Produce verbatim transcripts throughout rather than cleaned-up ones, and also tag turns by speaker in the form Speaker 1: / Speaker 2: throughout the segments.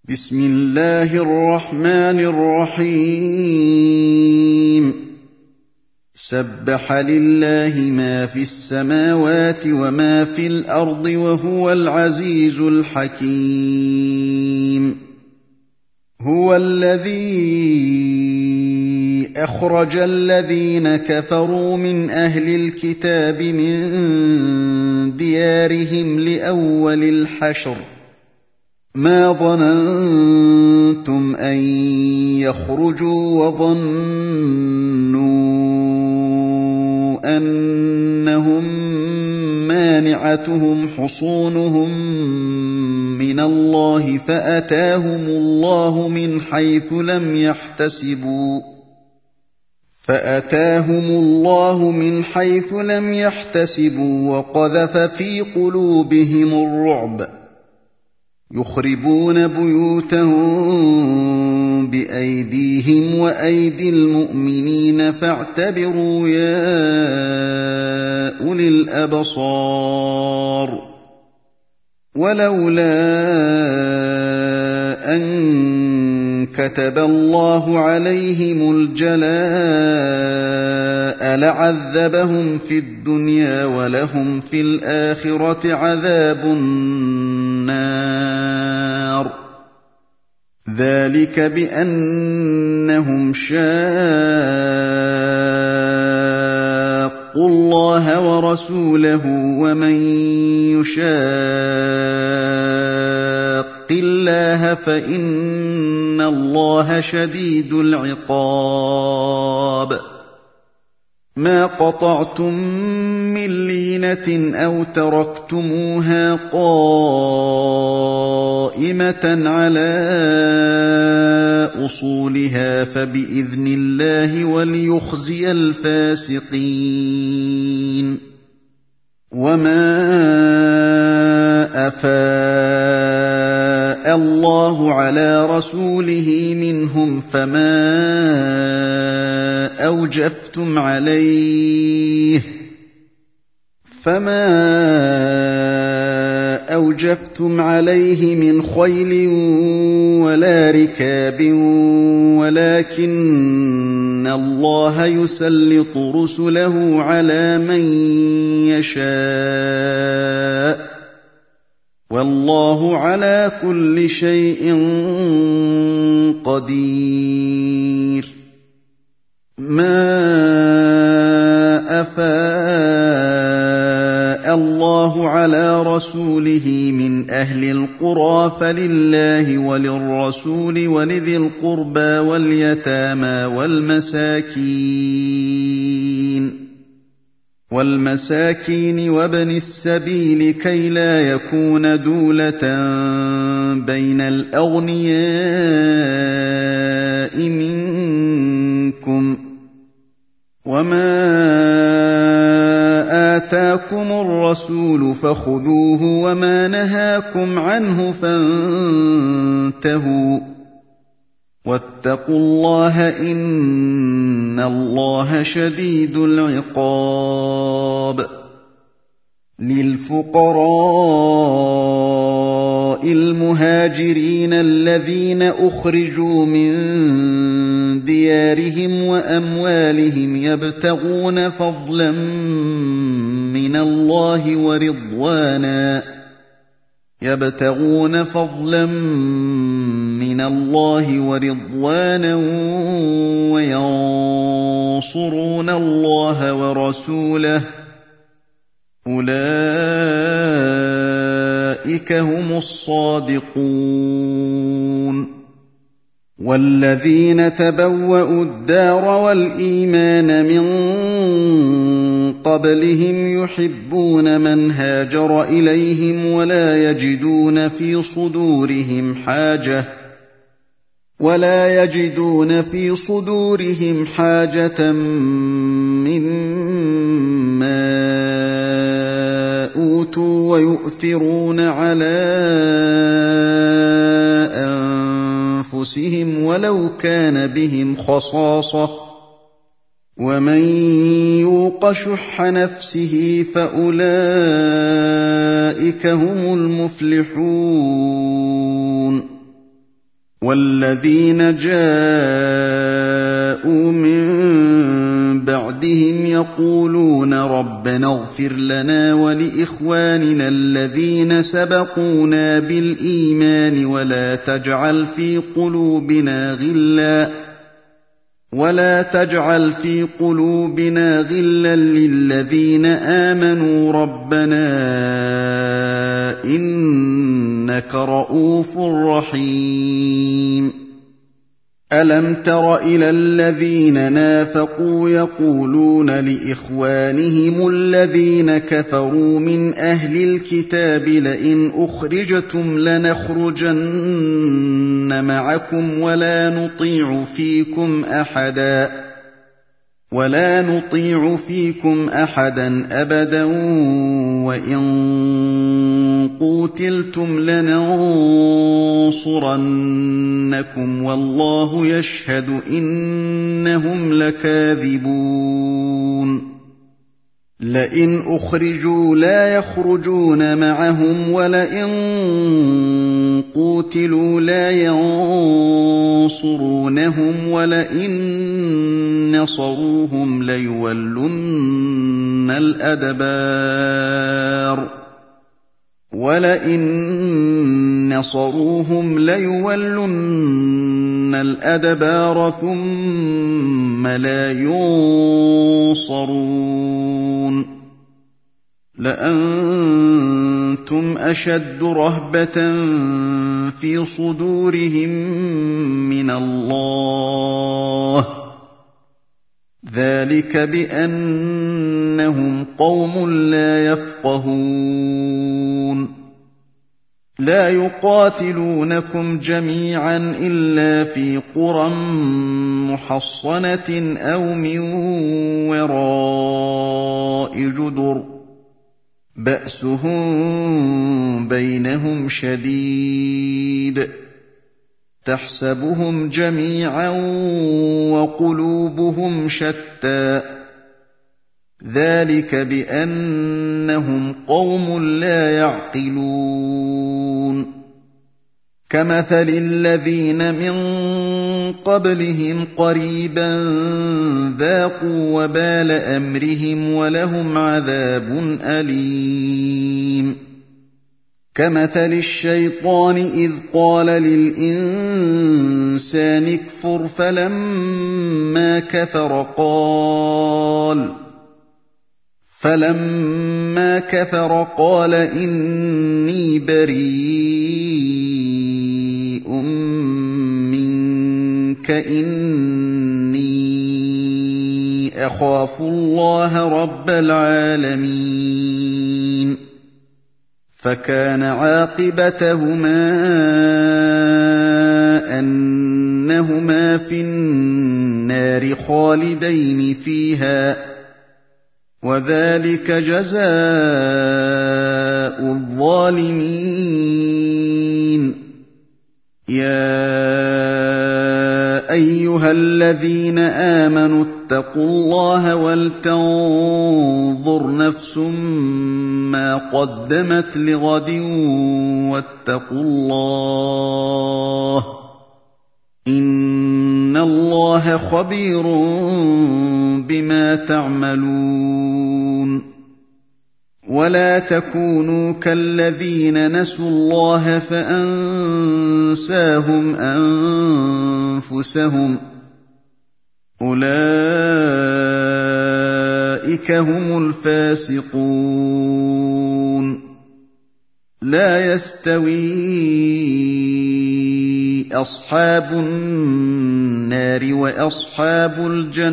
Speaker 1: بسم الله الرحمن الرحيم سبح لله ما في السماوات وما في الأرض وهو العزيز الحكيم هو الذي أخرج الذين كفروا من أهل الكتاب من ديارهم لأول الحشر ما ظننتم أن يخرجوا وظنوا أنهم مانعتهم حصونهم من الله فأتاهم الله من حيث لم يحتسبوا فأتاهم الله من حيث لم يحتسبوا وقذف في قلوبهم الرعب يخربون بيوتهم بأيديهم وأيدي المؤمنين فاعتبروا يا أولي الأبصار ولولا أن كتب الله عليهم الجلاء لعذبهم في الدنيا ولهم في الآخرة عذاب النار ذلك بأنهم شاقوا الله ورسوله ومن يشاق الله فإن الله شديد العقاب ما قطعتم من لينة أو تركتموها قائمة على أصولها فبإذن الله وليخزي الفاسقين وما أفاء الله على رسوله منهم فما أوجفتم عليه فما أوجفتم عليه من خيل ولا ركاب ولكن الله يسلط رسله على من يشاء والله على كل شيء قدير ما أفاء الله على رسوله من أهل القرى فلله وللرسول ولذي القربى واليتامى والمساكين والمساكين وابن السبيل كي لا يكون دولة بين الأغنياء منكم وما آتاكم الرسول فخذوه وما نهاكم عنه فانتهوا واتقوا الله إن الله شديد العقاب للفقراء المهاجرين الذين أخرجوا من ديارهم وأموالهم يبتغون فضلا من الله ورضوانا يبتغون فضلا من الله ورضوانا وينصرون الله ورسوله أولئك هم الصادقون والذين تبوأوا الدار والإيمان من قبلهم يحبون من هاجر إليهم ولا يجدون في صدورهم حاجة ولا يجدون في صدورهم حاجة مما أوتوا ويؤثرون على أنفسهم ولو كان بهم خصاصة ومن يوق شح نفسه فأولئك هم المفلحون وَالَّذِينَ جَاءُوا مِن بَعْدِهِمْ يَقُولُونَ رَبَّنَا اغْفِرْ لَنَا وَلِإِخْوَانِنَا الَّذِينَ سَبَقُونَا بِالْإِيمَانِ وَلَا تَجْعَلْ فِي قُلُوبِنَا غِلًّا وَلَا تَجْعَلْ فِي قُلُوبِنَا غِلًّا لِّلَّذِينَ آمَنُوا رَبَّنَا إِنَّكَ رَءُوفٌ رَّحِيمٌ أَلَمْ تَرَ إِلَى الَّذِينَ نَافَقُوا يَقُولُونَ لِإِخْوَانِهِمُ الَّذِينَ كَفَرُوا مِنْ أَهْلِ الْكِتَابِ لَئِنْ أُخْرِجْتُمْ لَنَخْرُجَنَّ مَعَكُمْ وَلَا نُطِيعُ فِيكُمْ أَحَدًا ولا نطيع فيكم أحدا أبدا وإن قوتلتم لننصرنكم والله يشهد إنهم لكاذبون لئن أخرجوا لا يخرجون معهم ولئن قوتلوا لا ينصرونهم ولئن نصروهم ليولن الأدبار ولئن نصروهم ليولن الأدبار ثم لا ينصرون لأنتم أشد رهبة في صدورهم من الله ذلك بأنهم قوم لا يفقهون لا يقاتلونكم جميعا إلا في قرى محصنة أو من وراء جدر بأسهم بينهم شديد تحسبهم جميعا وقلوبهم شتى ذلك بأنهم قوم لا يعقلون كمثل الذين من قبلهم قريبا ذاقوا وبال أمرهم ولهم عذاب أليم كمثل الشيطان إذ قال للإنسان اكفر فلما كفر قال فلما كفر قال إني بريء منك إني أخاف الله رب العالمين فكان عاقبتهما أنهما في النار خالدين فيها وذلك جزاء الظالمين يا أيها الذين آمنوا اتقوا الله ولتنظر نفس ما قدمت لغد واتقوا الله إن الله خبير بما تعملون ولا تكونوا كالذين نسوا الله فأنساهم أنفسهم أولئك هم الفاسقون لا يستوي أصحاب النار وأصحاب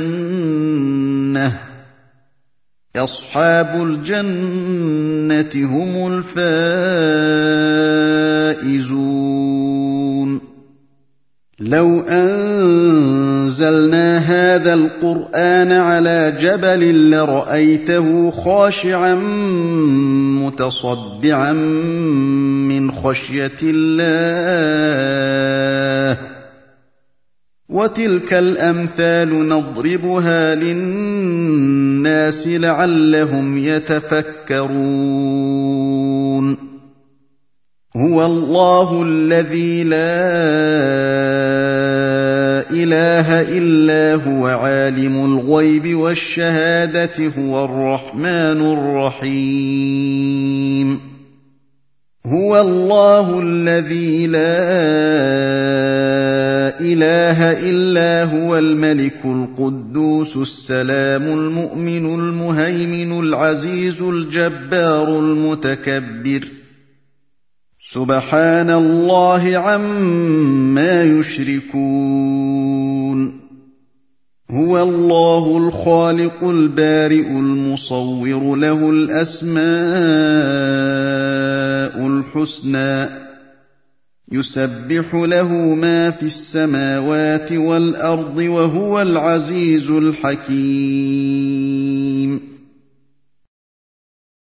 Speaker 1: الجنة أصحاب الجنة هم الفائزون لو أنزلنا هذا القرآن على جبل لرأيته خاشعا متصدعا من خشية الله وتلك الأمثال نضربها للناس لعلهم يتفكرون هُوَ اللَّهُ الَّذِي لَا إِلَٰهَ إِلَّا هُوَ عَالِمُ الْغَيْبِ وَالشَّهَادَةِ هُوَ الرَّحْمَٰنُ الرَّحِيمُ هُوَ اللَّهُ الَّذِي لَا إِلَٰهَ إِلَّا هُوَ الْمَلِكُ الْقُدُّوسُ السَّلَامُ الْمُؤْمِنُ الْمُهَيْمِنُ الْعَزِيزُ الْجَبَّارُ الْمُتَكَبِّرُ سُبْحَانَ اللَّهِ عَمَّا يُشْرِكُونَ هُوَ اللَّهُ الْخَالِقُ الْبَارِئُ الْمُصَوِّرُ لَهُ الْأَسْمَاءُ الْحُسْنَى يُسَبِّحُ لَهُ مَا فِي السَّمَاوَاتِ وَالْأَرْضِ وَهُوَ الْعَزِيزُ الْحَكِيمُ